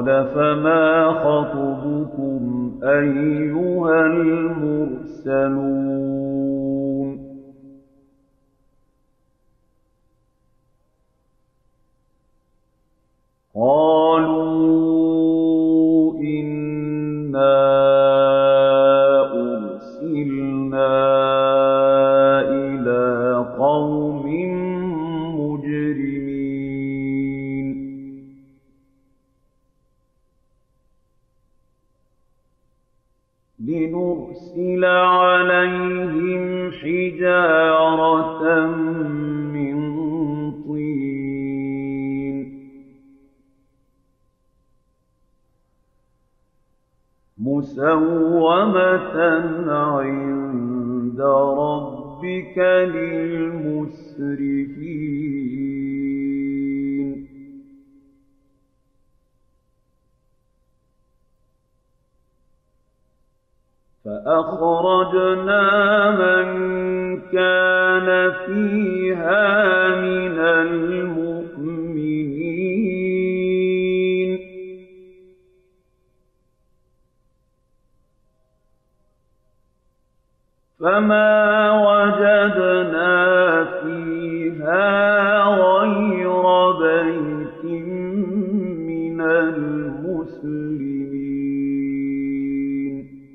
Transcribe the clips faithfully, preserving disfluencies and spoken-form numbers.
فما خطبكم أيها المرسلون قالوا إنا أرسلنا إلى قوم مجرمين لنرسل عليهم حجارة من طين مسومة عند ربك للمسرفين فأخرجنا من كان فيها من المؤمنين فما وجدنا فيها غير بيت من المسلمين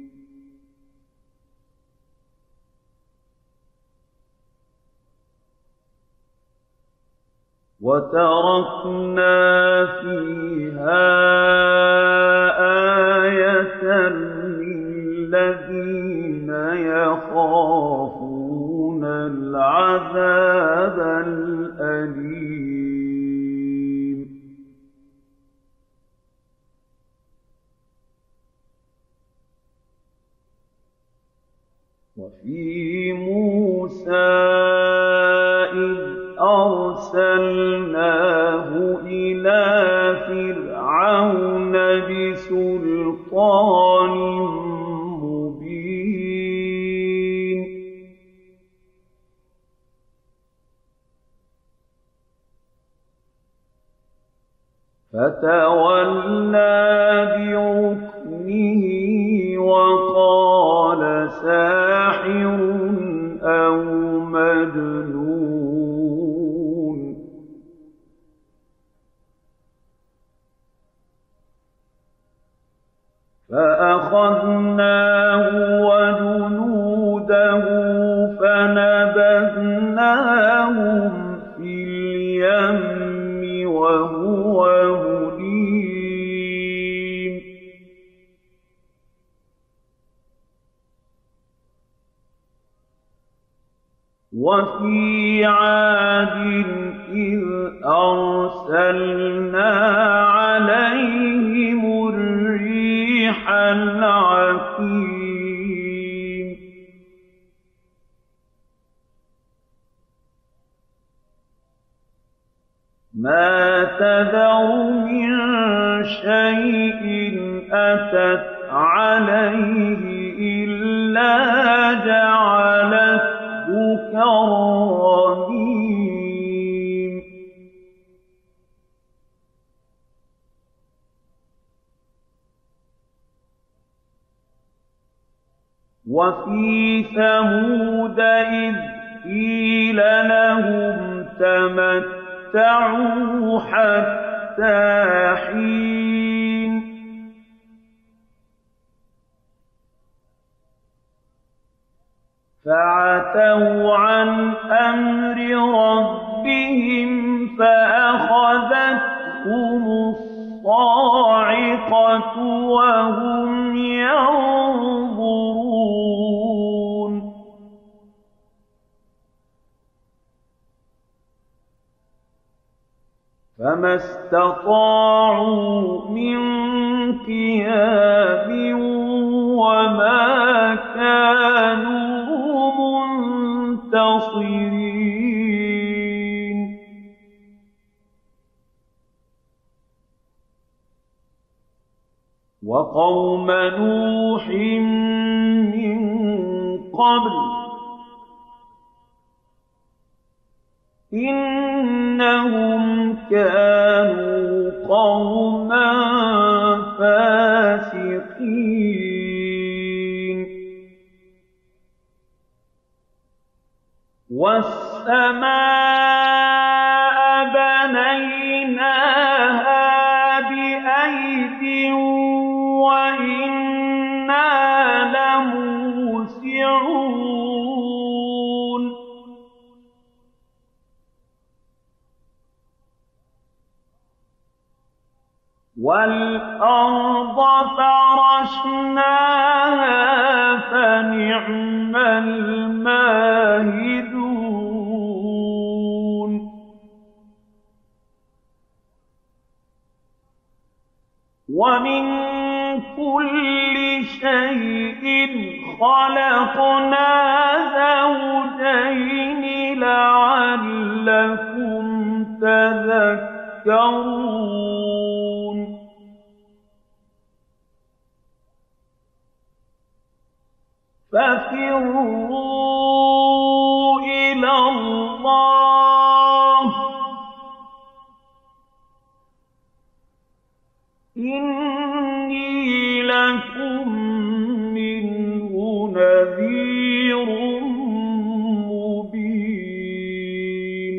وتركنا فيها آية للذين يخافون العذاب الأليم وفي موسى إذ أرسلناه إلى فرعون بسلطان مبين فتولى بركنه وقال ساحر أو مجنون فأخذناه وجنوده فنبذناهم في اليم وهو مليم وفي عاد إذ أرسلنا عليهم الريح العقيم ما تذر من شيء أتت عليه إلا جعلته كالرميم وفي ثمود إذ قيل لهم تمتعوا حتى حين فعتوا عن أمر ربهم فأخذتهم الصاعقة وهم ينظرون فما استطاعوا من قيام وما كانوا منتصرين وقوم نوح من قبل إنهم كانوا قوما الفاسقين والسماء بنيناها بأيد وإنا لموسعون والأرض فرشناها فنعم الماهدون ومن كل شيء خلقنا زوجين لعلكم تذكرون ففروا إلى الله إني لكم منه نذير مبين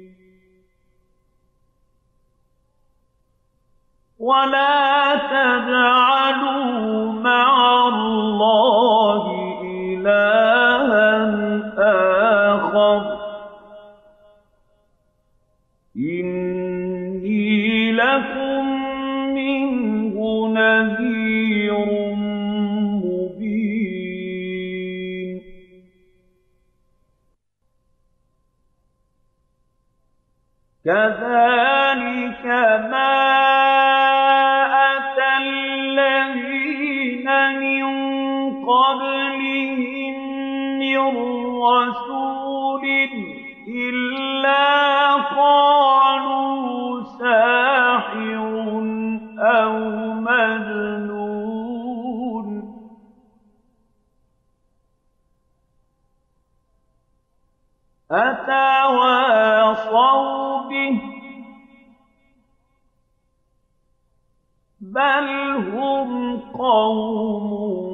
ولا تجعلوا مع الله إلها آخر إني لكم منه نذير مبين كذلك ما أتى الذين من قبلهم من رسول إلا قالوا ساحر أو مجنون أتواصوا به بل هم قوم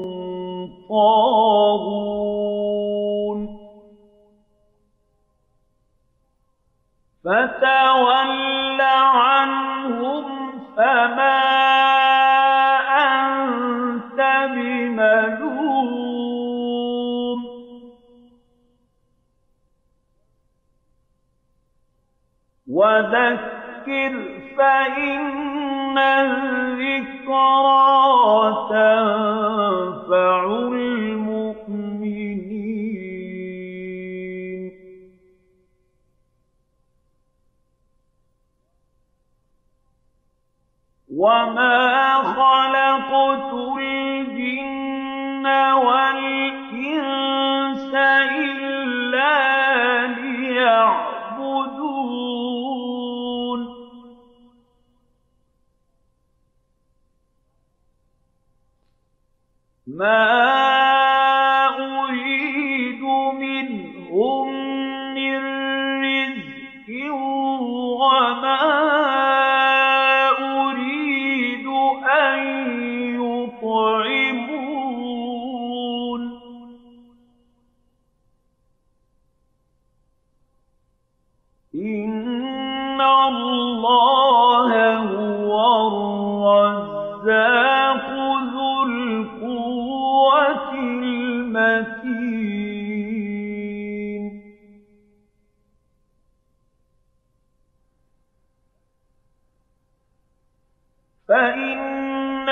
طاغون فتول عنهم فما أنت بملوم وذكر فإن الذكرى تنفع المؤمنين وما خلقت الجن والإنس إلا ليعبدون ما أريد منهم من رزق وما أريد أن يطعمون إن الله هو الرزاق ذو القوة المتين فإن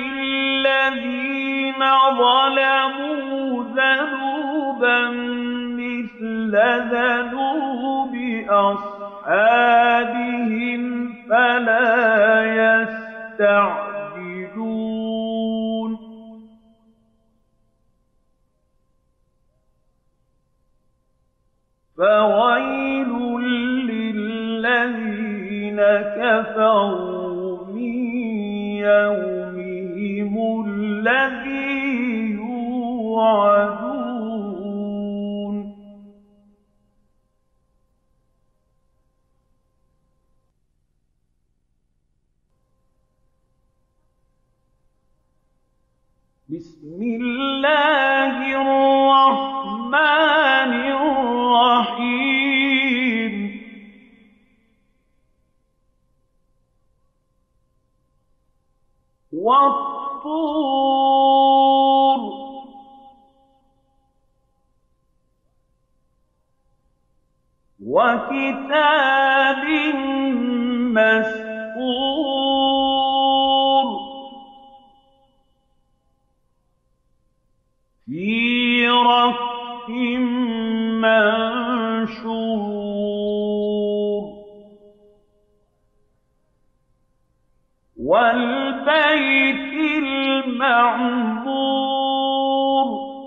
للذين ظلموا ذنوبا مثل ذنوب أصحابهم فلا يستعجلون فويل للذين كفروا من يومهم الذي يوعدون بسم الله الرحمن الرحيم والطور وكتاب مسطور في رق منشور والبيت المعمور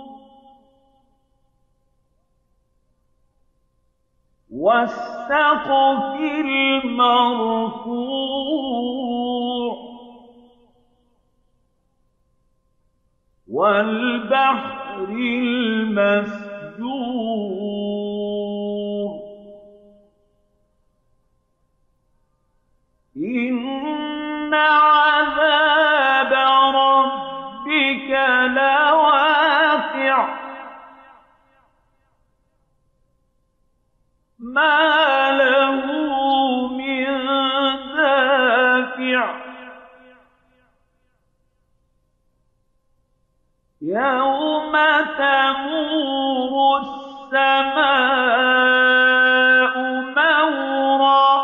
والسقف المرفوع والبحر المسجور إن عذاب ربك لواقع ما له من دافع يوم تمور السماء مورا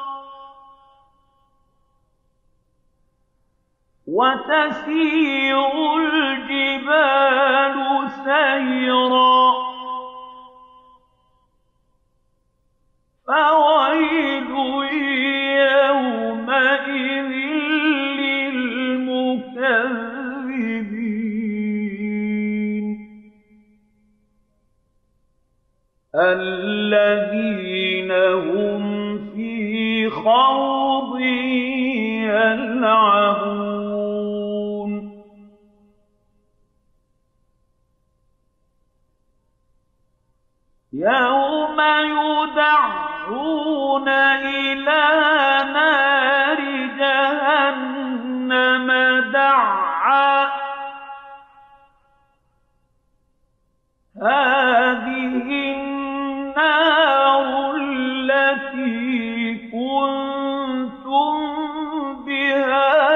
وتسير الجبال سيرا فويل يومئذ للمكذبين الذين هم في خوض يلعبون يوم يدعون إلى نار جهنم دعا هذه النار التي كنتم بها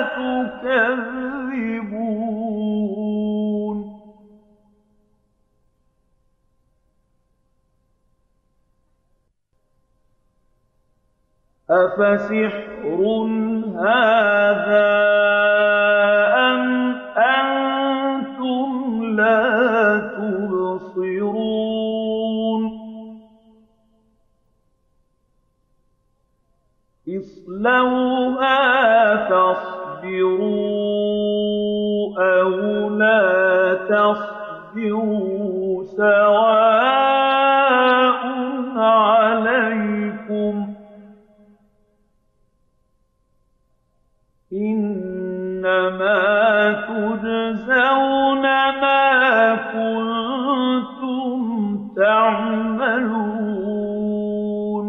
تكذبون أفسحر هذا أم أنتم لا تبصرون اصلوها فاصبروا أو لا تصبروا سواء عليكم إنما تجزون ما كنتم تعملون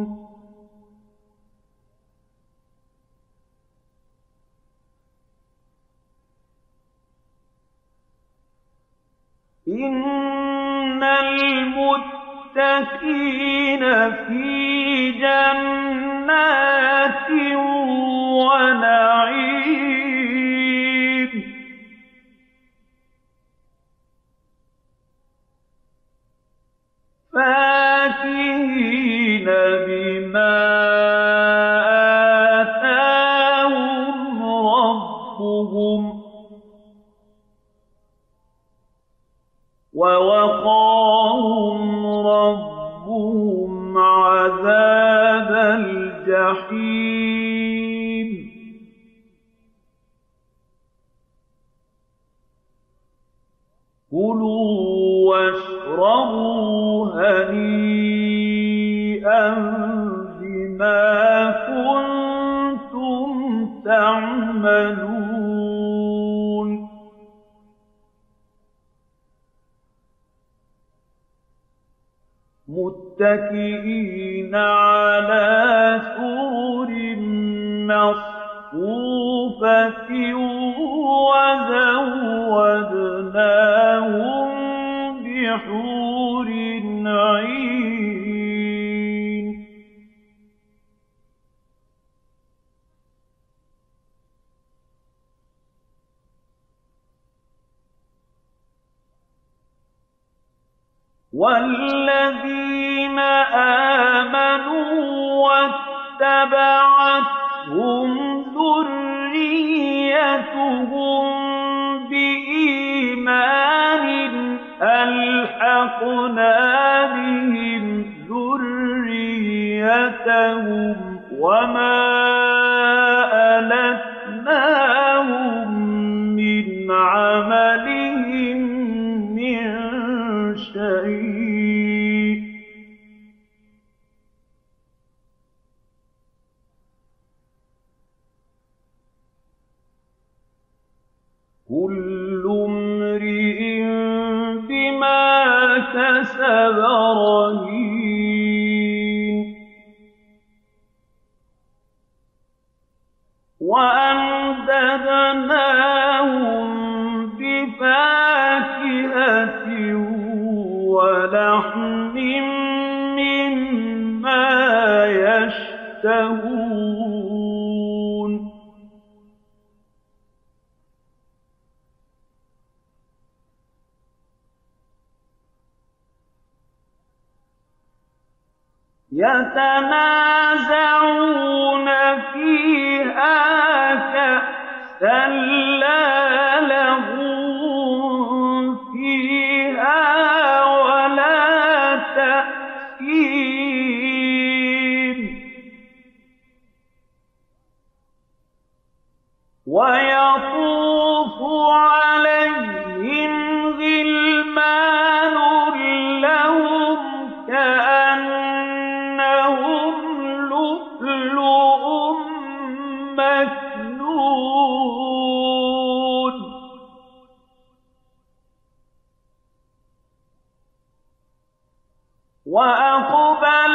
إن المتقين في جنات ونعيم فاكهين بما آتاهم ربهم ووقاهم ربهم عذاب الجحيم كلوا واشربوا هنيئا بما كنتم تعملون متكئين على سرر مصفوفة مصفوفة وزودناهم بحور عين والذين آمنوا واتبعتهم ذريتهم بإيمان ألحقنا بهم ذريتهم وما ألتناهم من عملهم من شيء كل امرئ بما كسب رهين وأمددناهم بفاكهة ولحم مما يشتهون يتنازعون فيها كأسا لا لغو فيها ولا تأثيم ويطوف عليهم غلمان لهم كأنهم لؤلؤ مكنون وأقبل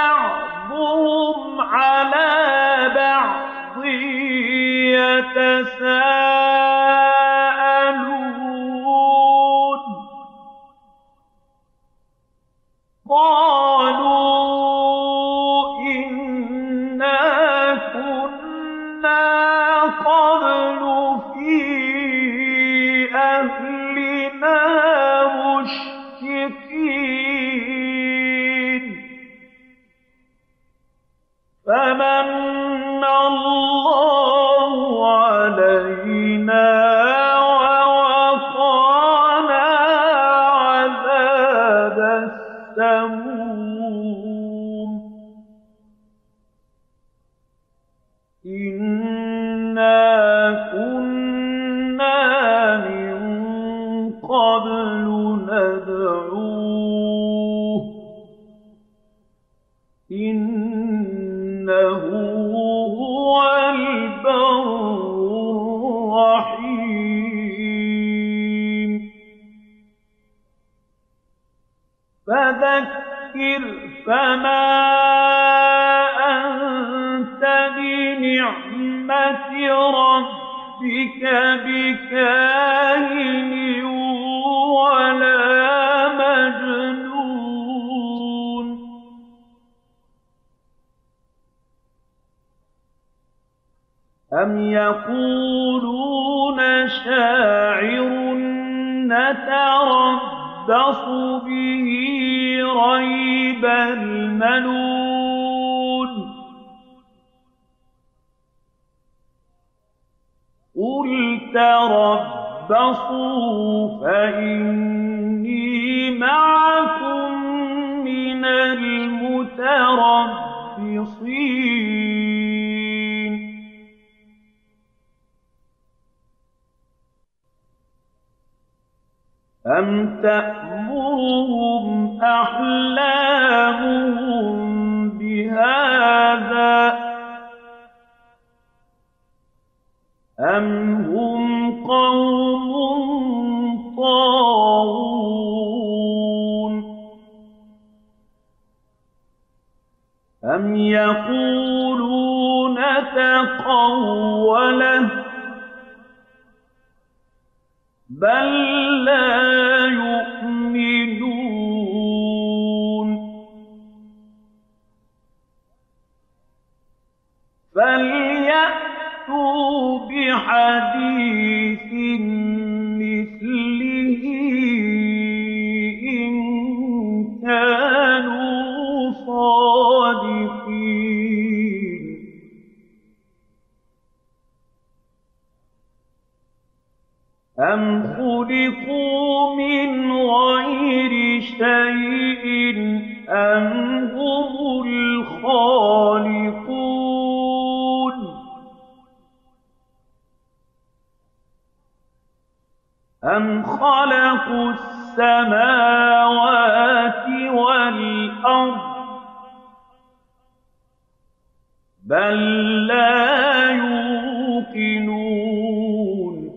بعضهم على بعض يتساءلون قالوا إنا كنا قبل في أهلنا مشفقين فمن الله علينا ووقانا عذاب السموم إنا كنا من قبل ندعوه إنه هو البر الرحيم فذكر فما أنت بنعمة ربك بكاهن ولا مجنون أم يقولون شاعر نتربص به ريب المنون قل تربصوا فإني معكم من المتربصين أم تأمرهم أحلامهم بهذا أم هم قوم طاغون أم يقولون تقوله بل لا يؤمنون فليأتوا بحديث مثله إن كانوا صادقين أم خلقوا من غير شيء أم هم الخالقون أم خلقوا السماوات والأرض بل لا يوقنون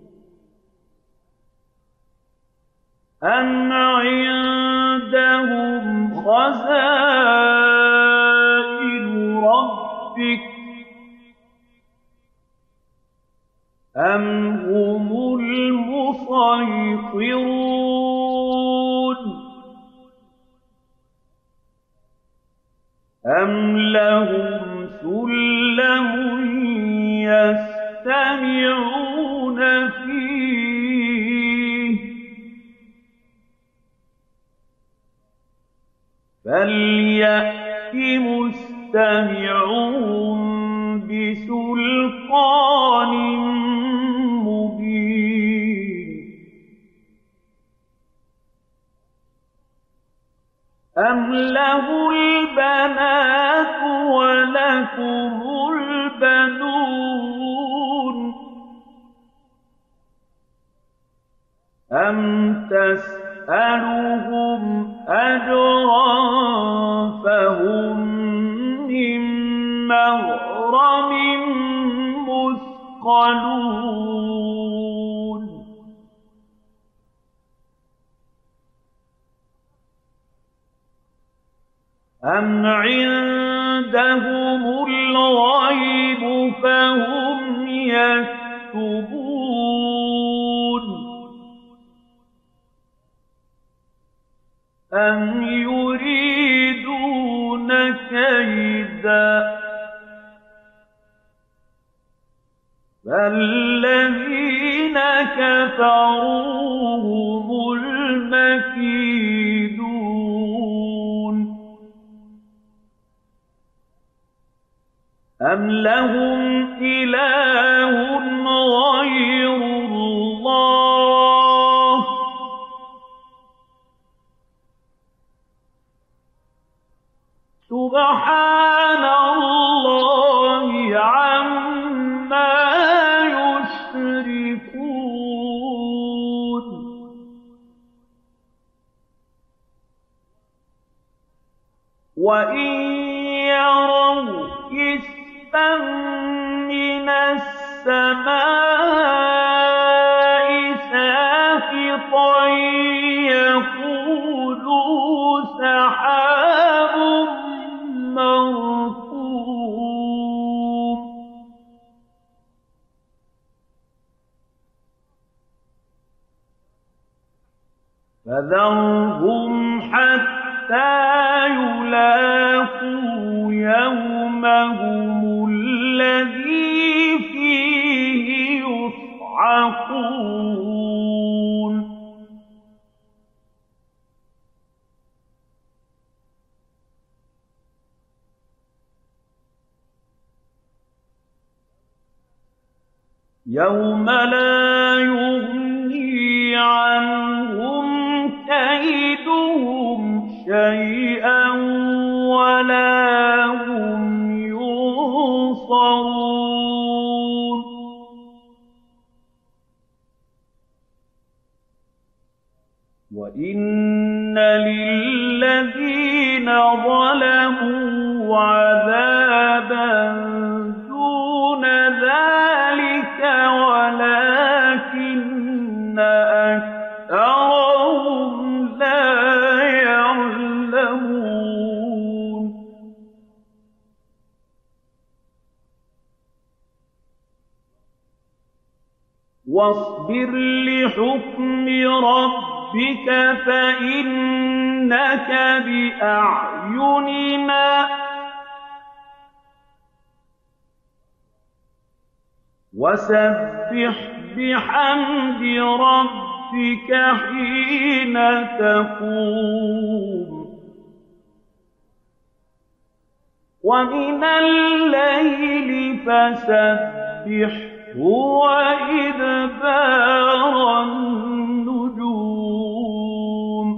أم عندهم خزائن ربك أم هم المسيطرون أم لهم سلم يستمعون فيه فليأت مستمعون بسلطان مبين أم له البنات ولكم البنون أم تسألهم أجرا فهم من مغرم مثقلون أم عندهم الغيب فهم يكتبون أم يريدون كيدا فالذين كفروا هم المكيدون أم لهم إله غير الله سبحان الله عما يشركون وإن يروا كسفا من السماء ساقطا يقولوا سحاب مركوم فذرهم حتى يلاقوا يومهم الذي فيه يصعقون يوم لا يغني عنهم كيدهم شيئا ولا هم ينصرون وإن للذين ظلموا عذابا دون ذلك ولكن أكثرهم لا يعلمون واصبر لحكم ربك فإنك بأعيننا وسبح بحمد ربك حين تقوم ومن الليل فسبحه وإدبار النجوم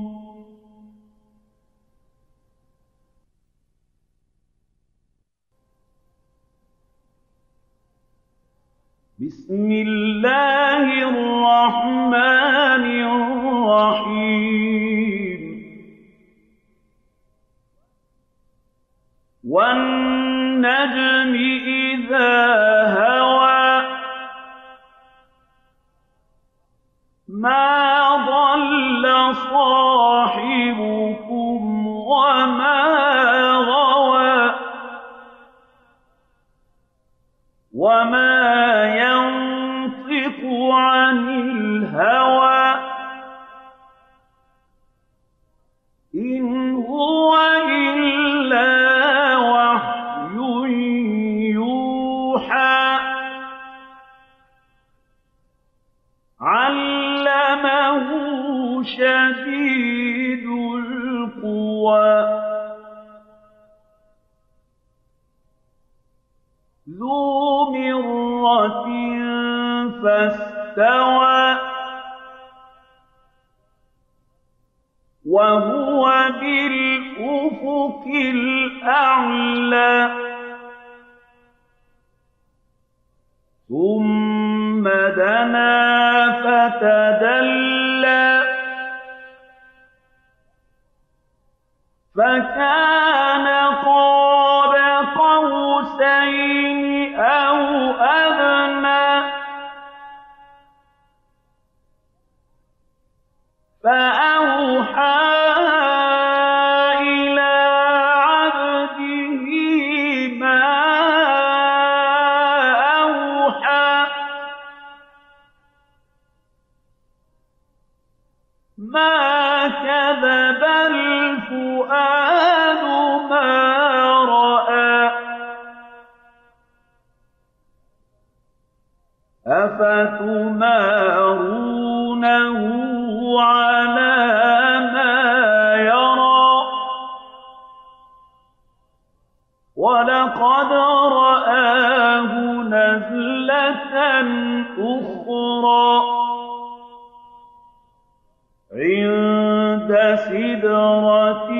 بسم الله الرحمن الرحيم والنجم إذا هوى ما ضل صاحبكم وما غوى وما ينطق عن الهوى إن هو إلا وحي يوحى علمه شديد القوى ذو مرة فاستوى وهو بالأفق الأعلى ثم دنا فتدلى فكان قاب قوسين أو أدنى فأوحى إلى عبده ما أوحى ما كذب الفؤاد ما رأى أفتمارونه على ما يرى ولقد رآه نزلة أخرى عند سدرة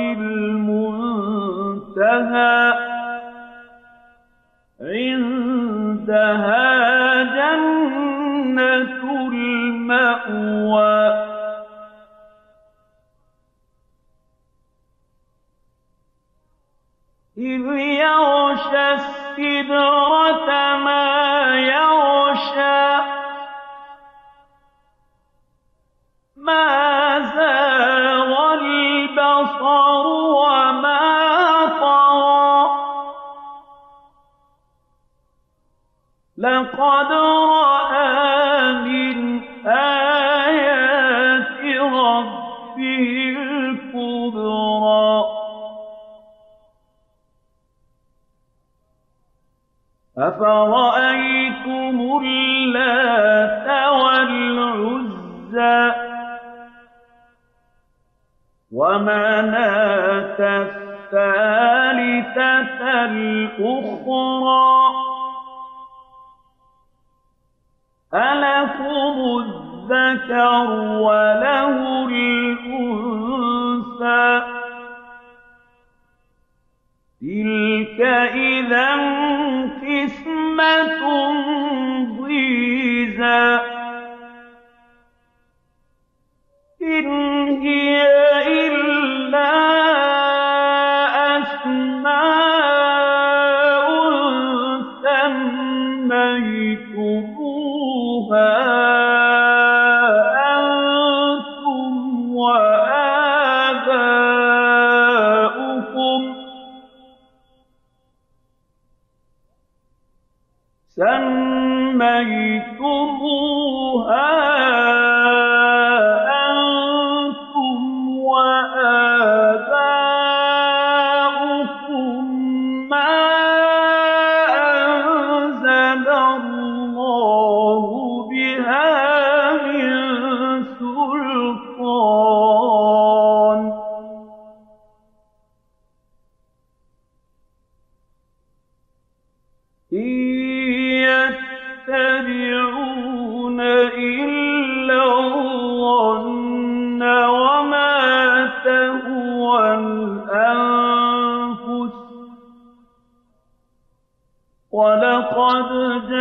المنتهى عندها جنة المأوى إذ يغشى السدرة ما يغشى ما زاغ البصر وما طغى لقد رأى من آيات ربه الكبرى أفرأيتم اللات والعزى ومناة الثالثة الأخرى ألكم الذكر وله الأنثى تلك إذا قسمة ضيزى إن هي إلا أسماء سميتموها أنتم وآباؤكم سميتموها أنتم وآباؤكم ما أنزل الله بها من سلطان إن يتبعون إلا الظن وما تهوى الأنفس وَلَقَدْ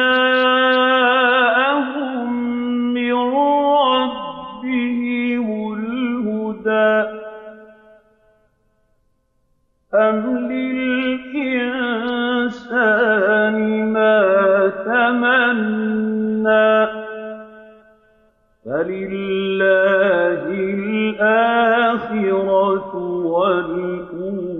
جَاءَهُم مِّن رَّبِّهِمُ الْهُدَىٰ أَمْ لِلْإِنسَانِ مَا تَمَنَّىٰ فَلِلَّهِ الْآخِرَةُ وَالْأُولَىٰ